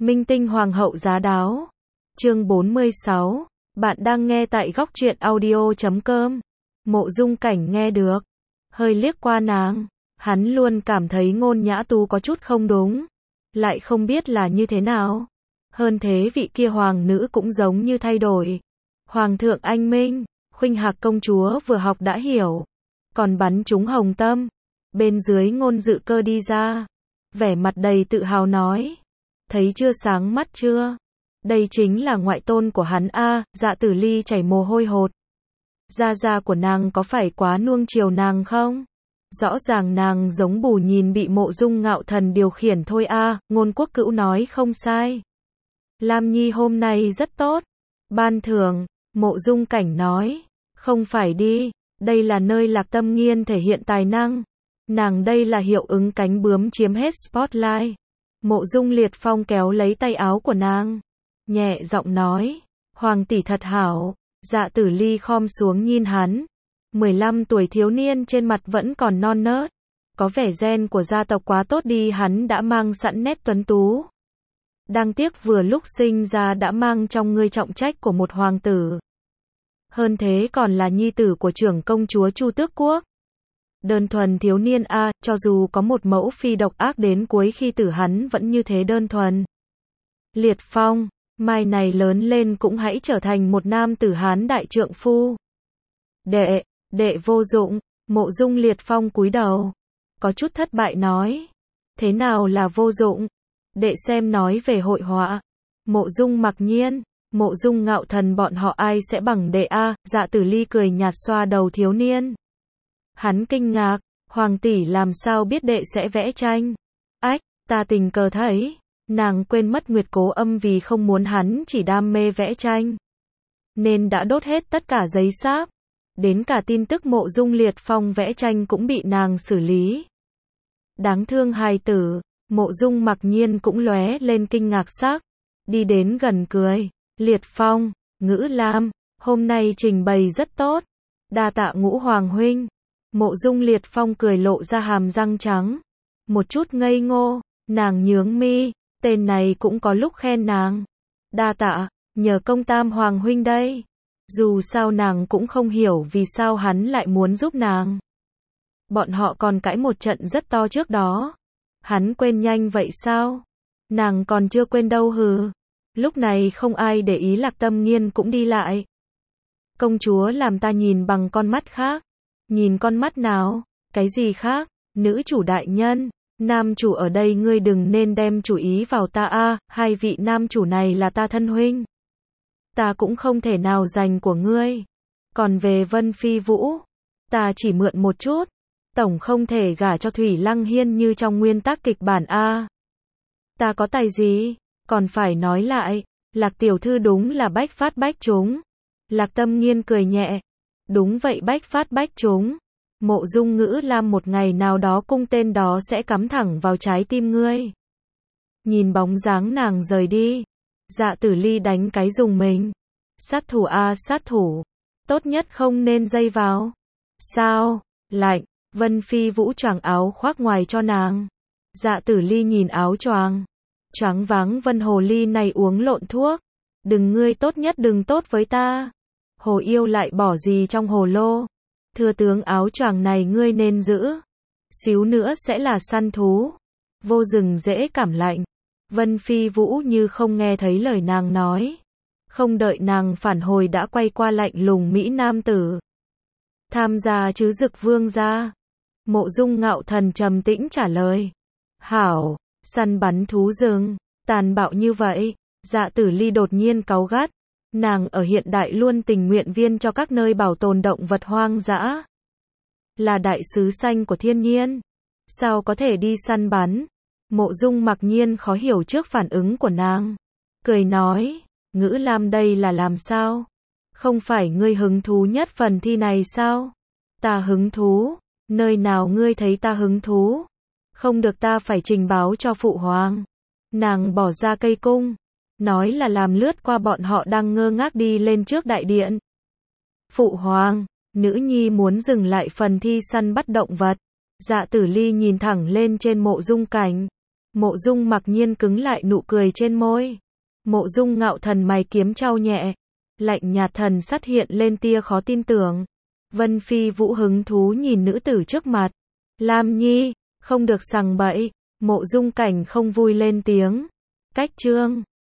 Minh tinh hoàng hậu giá đáo. Chương 46. Bạn đang nghe tại góc truyện audio.com. Mộ Dung Cảnh nghe được, hơi liếc qua nàng. Hắn luôn cảm thấy Ngôn Nhã Tú có chút không đúng, lại không biết là như thế nào. Hơn thế vị kia hoàng nữ cũng giống như thay đổi. Hoàng thượng anh minh, Khuynh Hạc công chúa vừa học đã hiểu, còn bắn trúng hồng tâm. Bên dưới Ngôn Dự Cơ đi ra, vẻ mặt đầy tự hào nói: thấy chưa, sáng mắt chưa? Đây chính là ngoại tôn của hắn a. Dạ Tử Ly chảy mồ hôi hột. Gia gia của nàng có phải quá nuông chiều nàng không? Rõ ràng nàng giống bù nhìn bị Mộ Dung Ngạo Thần điều khiển thôi a. Ngôn Quốc Cữu nói không sai. Lam Nhi hôm nay rất tốt. Ban thưởng, Mộ Dung Cảnh nói. Không phải đi, đây là nơi Lạc Tâm Nghiên thể hiện tài năng. Nàng đây là hiệu ứng cánh bướm chiếm hết spotlight. Mộ Dung Liệt Phong kéo lấy tay áo của nàng, nhẹ giọng nói: Hoàng tỷ thật hảo. Dạ Tử Ly khom xuống nhìn hắn. 15 tuổi thiếu niên trên mặt vẫn còn non nớt. Có vẻ gen của gia tộc quá tốt đi, hắn đã mang sẵn nét tuấn tú. Đáng tiếc vừa lúc sinh ra đã mang trong ngươi trọng trách của một hoàng tử. Hơn thế còn là nhi tử của trưởng công chúa Chu Tước Quốc. Đơn thuần thiếu niên a, cho dù có một mẫu phi độc ác đến cuối khi tử hắn vẫn như thế đơn thuần. Liệt Phong, mai này lớn lên cũng hãy trở thành một nam tử hán đại trượng phu. Đệ vô dụng. Mộ Dung Liệt Phong cúi đầu, có chút thất bại nói: thế nào là vô dụng? Đệ xem nói về hội họa. Mộ Dung Mặc Nhiên, Mộ Dung Ngạo Thần bọn họ ai sẽ bằng đệ a? Dạ Tử Ly cười nhạt xoa đầu thiếu niên. Hắn kinh ngạc: Hoàng tỷ làm sao biết đệ sẽ vẽ tranh? Ách, ta tình cờ thấy. Nàng quên mất Nguyệt Cố Âm vì không muốn hắn chỉ đam mê vẽ tranh, nên đã đốt hết tất cả giấy sáp. Đến cả tin tức Mộ Dung Liệt Phong vẽ tranh cũng bị nàng xử lý. Đáng thương hài tử. Mộ Dung Mặc Nhiên cũng lóe lên kinh ngạc sắc, đi đến gần cười: Liệt Phong, Ngữ Lam, hôm nay trình bày rất tốt. Đa tạ Ngũ Hoàng huynh. Mộ Dung Liệt Phong cười lộ ra hàm răng trắng, một chút ngây ngô. Nàng nhướng mi, tên này cũng có lúc khen nàng. Đa tạ, nhờ công Tam Hoàng huynh đây. Dù sao nàng cũng không hiểu vì sao hắn lại muốn giúp nàng. Bọn họ còn cãi một trận rất to trước đó. Hắn quên nhanh vậy sao? Nàng còn chưa quên đâu hừ. Lúc này không ai để ý, Lạc Tâm Nghiên cũng đi lại. Công chúa làm ta nhìn bằng con mắt khác. Nhìn con mắt nào? Cái gì khác? Nữ chủ đại nhân, nam chủ ở đây ngươi đừng nên đem chủ ý vào ta a. Hai vị nam chủ này là ta thân huynh, ta cũng không thể nào giành của ngươi. Còn về Vân Phi Vũ, ta chỉ mượn một chút, tổng không thể gả cho Thủy Lăng Hiên như trong nguyên tắc kịch bản a. Ta có tài gì? Còn phải nói lại, Lạc tiểu thư đúng là bách phát bách trúng. Lạc Tâm Nghiên cười nhẹ: đúng vậy, bách phát bách trúng. Mộ Dung Ngữ Lam một ngày nào đó cung tên đó sẽ cắm thẳng vào trái tim ngươi. Nhìn bóng dáng nàng rời đi, Dạ Tử Ly đánh cái rùng mình. Sát thủ a, sát thủ, tốt nhất không nên dây vào. Sao? Lạnh. Vân Phi Vũ choàng áo khoác ngoài cho nàng. Dạ Tử Ly nhìn áo choàng, choáng váng. Vân hồ ly này uống lộn thuốc. Đừng, ngươi tốt nhất đừng tốt với ta. Hồ yêu lại bỏ gì trong hồ lô? Thừa tướng, áo choàng này ngươi nên giữ, xíu nữa sẽ là săn thú. Vô rừng dễ cảm lạnh. Vân Phi Vũ như không nghe thấy lời nàng nói. Không đợi nàng phản hồi đã quay qua lạnh lùng mỹ nam tử: tham gia chứ Dực Vương gia? Mộ Dung Ngạo Thần trầm tĩnh trả lời: hảo. Săn bắn thú rừng, tàn bạo như vậy. Dạ Tử Ly đột nhiên cáu gắt. Nàng ở hiện đại luôn tình nguyện viên cho các nơi bảo tồn động vật hoang dã, là đại sứ xanh của thiên nhiên, sao có thể đi săn bắn? Mộ Dung Mặc Nhiên khó hiểu trước phản ứng của nàng, cười nói: Ngữ Lam đây là làm sao? Không phải ngươi hứng thú nhất phần thi này sao? Ta hứng thú? Nơi nào ngươi thấy ta hứng thú? Không được, ta phải trình báo cho phụ hoàng. Nàng bỏ ra cây cung, nói là làm lướt qua bọn họ đang ngơ ngác đi lên trước đại điện. Phụ hoàng, nữ nhi muốn dừng lại phần thi săn bắt động vật. Dạ Tử Ly nhìn thẳng lên trên Mộ Dung Cảnh, Mộ Dung mặc nhiên cứng lại nụ cười trên môi. Mộ Dung Ngạo Thần mày kiếm trao nhẹ. Lạnh nhạt thần sắc hiện lên tia khó tin tưởng. Vân Phi Vũ hứng thú nhìn nữ tử trước mặt. Lam Nhi, không được sằng bậy. Mộ Dung Cảnh không vui lên tiếng. Cách chương